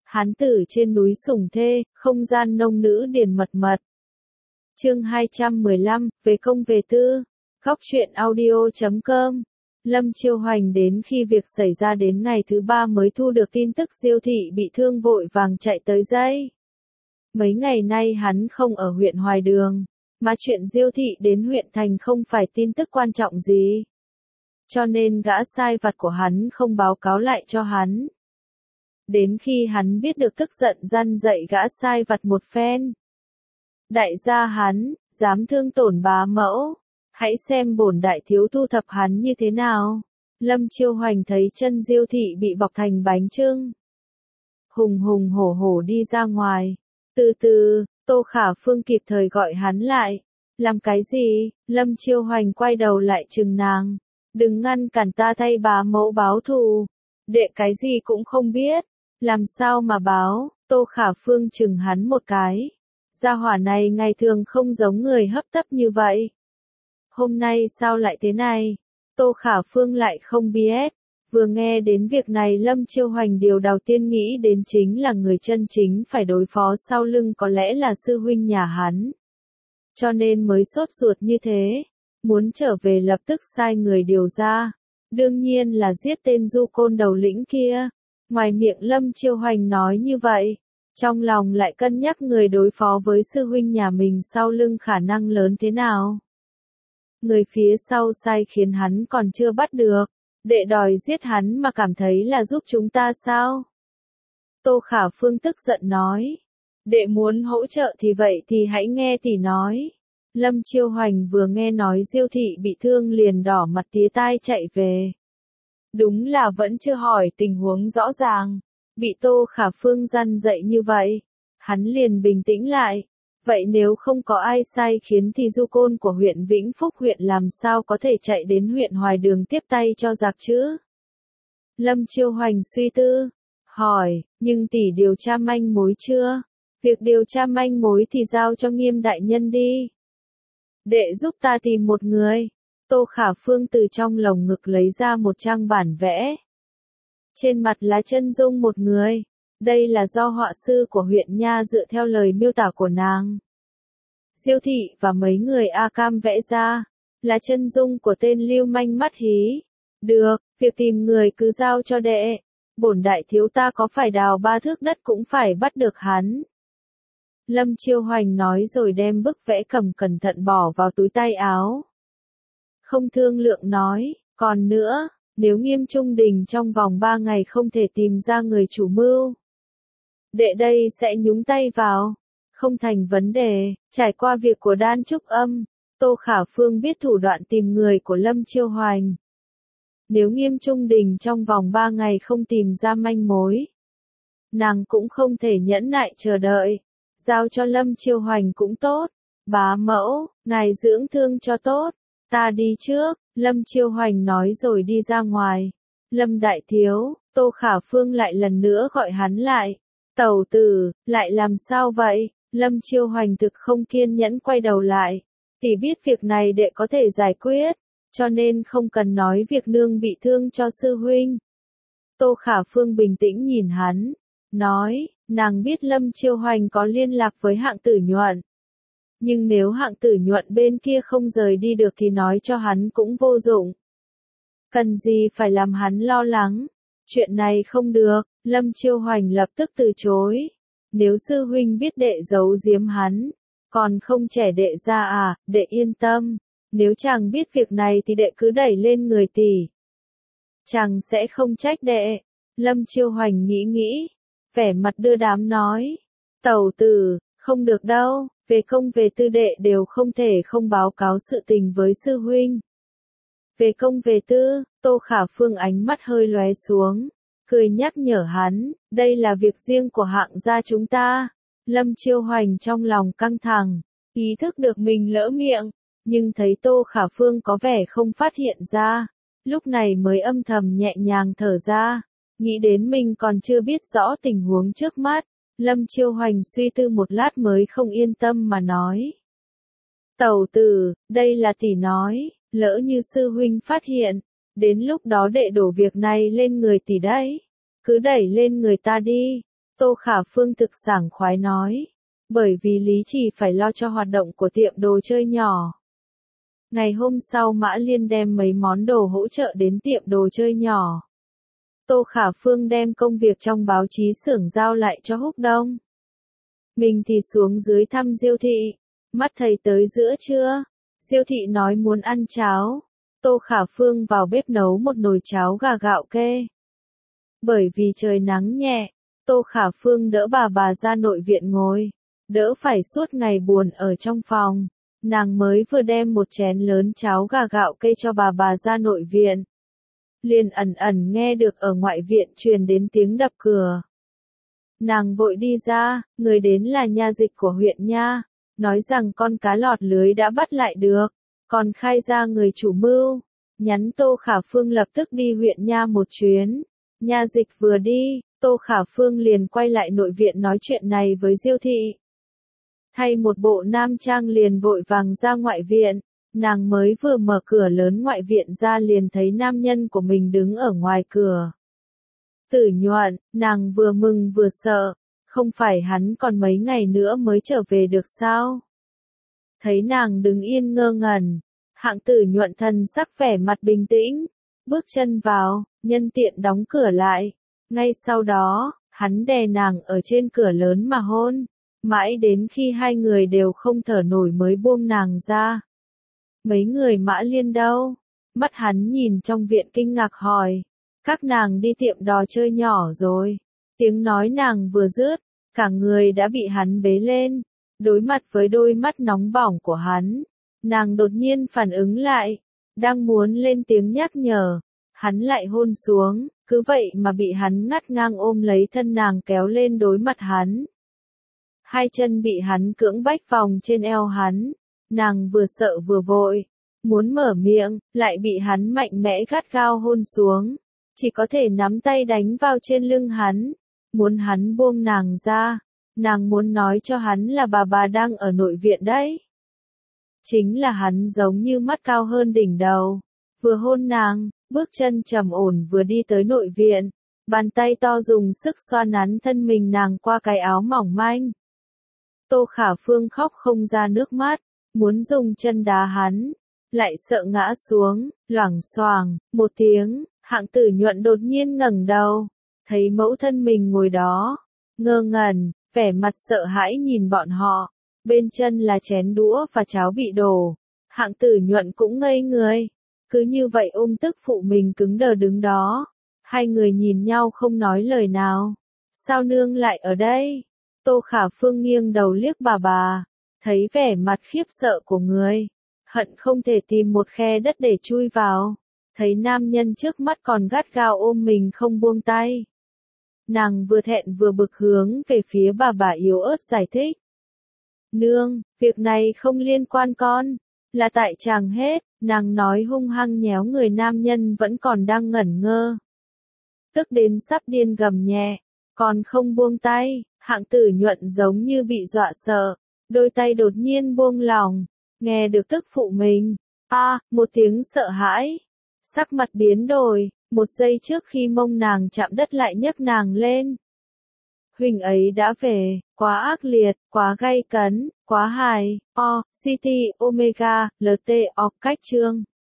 Hán tử trên núi sủng thê, không gian nông nữ điền mật mật. Chương 215, về công về tư. Góc truyện audio.com. Lâm Chiêu Hoành đến khi việc xảy ra đến ngày thứ 3 mới thu được tin tức Diêu thị bị thương vội vàng chạy tới dây. Mấy ngày nay hắn không ở huyện Hoài Đường, mà chuyện Diêu thị đến huyện thành không phải tin tức quan trọng gì. Cho nên gã sai vặt của hắn không báo cáo lại cho hắn. Đến khi hắn biết được tức giận răn dạy gã sai vặt một phen. Đại gia hắn, dám thương tổn bá mẫu, hãy xem bổn đại thiếu thu thập hắn như thế nào. Lâm Chiêu Hoành thấy chân Diêu thị bị bọc thành bánh chưng. Hùng hùng hổ hổ đi ra ngoài. Từ từ, Tô Khả Phương kịp thời gọi hắn lại. Làm cái gì? Lâm Chiêu Hoành quay đầu lại chừng nàng. Đừng ngăn cản ta thay bá mẫu báo thù. Đệ cái gì cũng không biết. Làm sao mà báo? Tô Khả Phương chừng hắn một cái. Gia hỏa này ngày thường không giống người hấp tấp như vậy. Hôm nay sao lại thế này? Tô Khả Phương lại không biết. Vừa nghe đến việc này Lâm Chiêu Hoành điều đầu tiên nghĩ đến chính là người chân chính phải đối phó sau lưng có lẽ là sư huynh nhà hắn. Cho nên mới sốt ruột như thế. Muốn trở về lập tức sai người điều ra. Đương nhiên là giết tên du côn đầu lĩnh kia. Ngoài miệng Lâm Chiêu Hoành nói như vậy. Trong lòng lại cân nhắc người đối phó với sư huynh nhà mình sau lưng khả năng lớn thế nào. Người phía sau sai khiến hắn còn chưa bắt được. Đệ đòi giết hắn mà cảm thấy là giúp chúng ta sao? Tô Khả Phương tức giận nói. Đệ muốn hỗ trợ thì vậy thì hãy nghe tỷ nói. Lâm Chiêu Hoành vừa nghe nói Diêu thị bị thương liền đỏ mặt tía tai chạy về. Đúng là vẫn chưa hỏi tình huống rõ ràng. Bị Tô Khả Phương răn dạy như vậy. Hắn liền bình tĩnh lại. Vậy nếu không có ai sai khiến thì du côn của huyện Vĩnh Phúc huyện làm sao có thể chạy đến huyện Hoài Đường tiếp tay cho giặc chứ? Lâm Chiêu Hoành suy tư. Hỏi, nhưng tỷ điều tra manh mối chưa? Việc điều tra manh mối thì giao cho Nghiêm đại nhân đi. Đệ giúp ta tìm một người. Tô Khả Phương từ trong lồng ngực lấy ra một trang bản vẽ. Trên mặt là chân dung một người. Đây là do họa sư của huyện Nha dựa theo lời miêu tả của nàng. Diêu thị và mấy người A Cam vẽ ra. Là chân dung của tên lưu manh mắt hí. Được, việc tìm người cứ giao cho đệ. Bổn đại thiếu ta có phải đào 3 thước đất cũng phải bắt được hắn. Lâm Chiêu Hoành nói rồi đem bức vẽ cầm cẩn thận bỏ vào túi tay áo. Không thương lượng nói, còn nữa, nếu Nghiêm Trung Đình trong vòng 3 ngày không thể tìm ra người chủ mưu. Đệ đây sẽ nhúng tay vào. Không thành vấn đề, trải qua việc của Đan Trúc Âm, Tô Khả Phương biết thủ đoạn tìm người của Lâm Chiêu Hoành. Nếu Nghiêm Trung Đình trong vòng 3 ngày không tìm ra manh mối, nàng cũng không thể nhẫn nại chờ đợi. Giao cho Lâm Chiêu Hoành cũng tốt. Bá mẫu, ngài dưỡng thương cho tốt. Ta đi trước, Lâm Chiêu Hoành nói rồi đi ra ngoài. Lâm đại thiếu, Tô Khả Phương lại lần nữa gọi hắn lại. Tẩu tử, lại làm sao vậy? Lâm Chiêu Hoành thực không kiên nhẫn quay đầu lại. Tỷ biết việc này đệ có thể giải quyết, cho nên không cần nói việc nương bị thương cho sư huynh. Tô Khả Phương bình tĩnh nhìn hắn, nói, nàng biết Lâm Chiêu Hoành có liên lạc với Hạng Tử Nhuận. Nhưng nếu Hạng Tử Nhuận bên kia không rời đi được thì nói cho hắn cũng vô dụng. Cần gì phải làm hắn lo lắng? Chuyện này không được, Lâm Chiêu Hoành lập tức từ chối. Nếu sư huynh biết đệ giấu giếm hắn, còn không trẻ đệ ra à, đệ yên tâm. Nếu chàng biết việc này thì đệ cứ đẩy lên người tỷ. Chàng sẽ không trách đệ. Lâm Chiêu Hoành nghĩ, vẻ mặt đưa đám nói. Tẩu tử, không được đâu, về công về tư đệ đều không thể không báo cáo sự tình với sư huynh. Về công về tư, Tô Khả Phương ánh mắt hơi lóe xuống, cười nhắc nhở hắn, đây là việc riêng của Hạng gia chúng ta. Lâm Chiêu Hoành trong lòng căng thẳng, ý thức được mình lỡ miệng, nhưng thấy Tô Khả Phương có vẻ không phát hiện ra, lúc này mới âm thầm nhẹ nhàng thở ra, nghĩ đến mình còn chưa biết rõ tình huống trước mắt. Lâm Chiêu Hoành suy tư một lát mới không yên tâm mà nói. Tẩu tử, đây là tỷ nói, lỡ như sư huynh phát hiện, đến lúc đó đệ đổ việc này lên người tỷ đấy. Cứ đẩy lên người ta đi. Tô Khả Phương thực sảng khoái nói. Bởi vì Lý Chỉ phải lo cho hoạt động của tiệm đồ chơi nhỏ. Ngày hôm sau Mã Liên đem mấy món đồ hỗ trợ đến tiệm đồ chơi nhỏ. Tô Khả Phương đem công việc trong báo chí xưởng giao lại cho Húc Đông. Mình thì xuống dưới thăm Diêu Thị. Mắt thấy tới giữa trưa. Diêu Thị nói muốn ăn cháo. Tô Khả Phương vào bếp nấu một nồi cháo gà gạo kê. Bởi vì trời nắng nhẹ, Tô Khả Phương đỡ bà ra nội viện ngồi. Đỡ phải suốt ngày buồn ở trong phòng. Nàng mới vừa đem một chén lớn cháo gà gạo kê cho bà ra nội viện. Liền ẩn ẩn nghe được ở ngoại viện truyền đến tiếng đập cửa. Nàng vội đi ra, người đến là nha dịch của huyện nha, nói rằng con cá lọt lưới đã bắt lại được, còn khai ra người chủ mưu, nhắn Tô Khả Phương lập tức đi huyện nha một chuyến. Nha dịch vừa đi, Tô Khả Phương liền quay lại nội viện nói chuyện này với Diêu Thị. Thay một bộ nam trang liền vội vàng ra ngoại viện, nàng mới vừa mở cửa lớn ngoại viện ra liền thấy nam nhân của mình đứng ở ngoài cửa. Tử Nhuận, nàng vừa mừng vừa sợ, không phải hắn còn mấy ngày nữa mới trở về được sao? Thấy nàng đứng yên ngơ ngẩn, Hạng Tử Nhuận thần sắc vẻ mặt bình tĩnh, bước chân vào, nhân tiện đóng cửa lại. Ngay sau đó, hắn đè nàng ở trên cửa lớn mà hôn, mãi đến khi hai người đều không thở nổi mới buông nàng ra. Mấy người Mã Liên đâu? Mắt hắn nhìn trong viện kinh ngạc hỏi. Các nàng đi tiệm trò chơi nhỏ rồi. Tiếng nói nàng vừa dứt, cả người đã bị hắn bế lên. Đối mặt với đôi mắt nóng bỏng của hắn, nàng đột nhiên phản ứng lại, đang muốn lên tiếng nhắc nhở, hắn lại hôn xuống, cứ vậy mà bị hắn ngắt ngang ôm lấy thân nàng kéo lên đối mặt hắn. Hai chân bị hắn cưỡng bách vòng trên eo hắn, nàng vừa sợ vừa vội, muốn mở miệng, lại bị hắn mạnh mẽ gắt gao hôn xuống, chỉ có thể nắm tay đánh vào trên lưng hắn, muốn hắn buông nàng ra, nàng muốn nói cho hắn là bà đang ở nội viện đấy. Chính là hắn giống như mắt cao hơn đỉnh đầu, vừa hôn nàng, bước chân trầm ổn vừa đi tới nội viện, bàn tay to dùng sức xoa nắn thân mình nàng qua cái áo mỏng manh. Tô Khả Phương khóc không ra nước mắt, muốn dùng chân đá hắn, lại sợ ngã xuống, loảng xoảng, một tiếng, Hạng Tử Nhuận đột nhiên ngẩng đầu, thấy mẫu thân mình ngồi đó, ngơ ngẩn, vẻ mặt sợ hãi nhìn bọn họ, bên chân là chén đũa và cháo bị đổ. Hạng Tử Nhuận cũng ngây người, cứ như vậy ôm tức phụ mình cứng đờ đứng đó, hai người nhìn nhau không nói lời nào. Sao nương lại ở đây? Tô Khả Phương nghiêng đầu liếc bà, thấy vẻ mặt khiếp sợ của người, hận không thể tìm một khe đất để chui vào, thấy nam nhân trước mắt còn gắt gao ôm mình không buông tay. Nàng vừa thẹn vừa bực hướng về phía bà yếu ớt giải thích. Nương, việc này không liên quan con, là tại chàng hết, nàng nói hung hăng nhéo người nam nhân vẫn còn đang ngẩn ngơ. Tức đến sắp điên gầm nhẹ, còn không buông tay. Hạng Tử Nhuận giống như bị dọa sợ, đôi tay đột nhiên buông lỏng, nghe được tức phụ mình, một tiếng sợ hãi, sắc mặt biến đổi, một giây trước khi mông nàng chạm đất lại nhấc nàng lên. Huynh ấy đã về, quá ác liệt, quá gay cấn, quá hài, City, Omega, LTO, cách chương.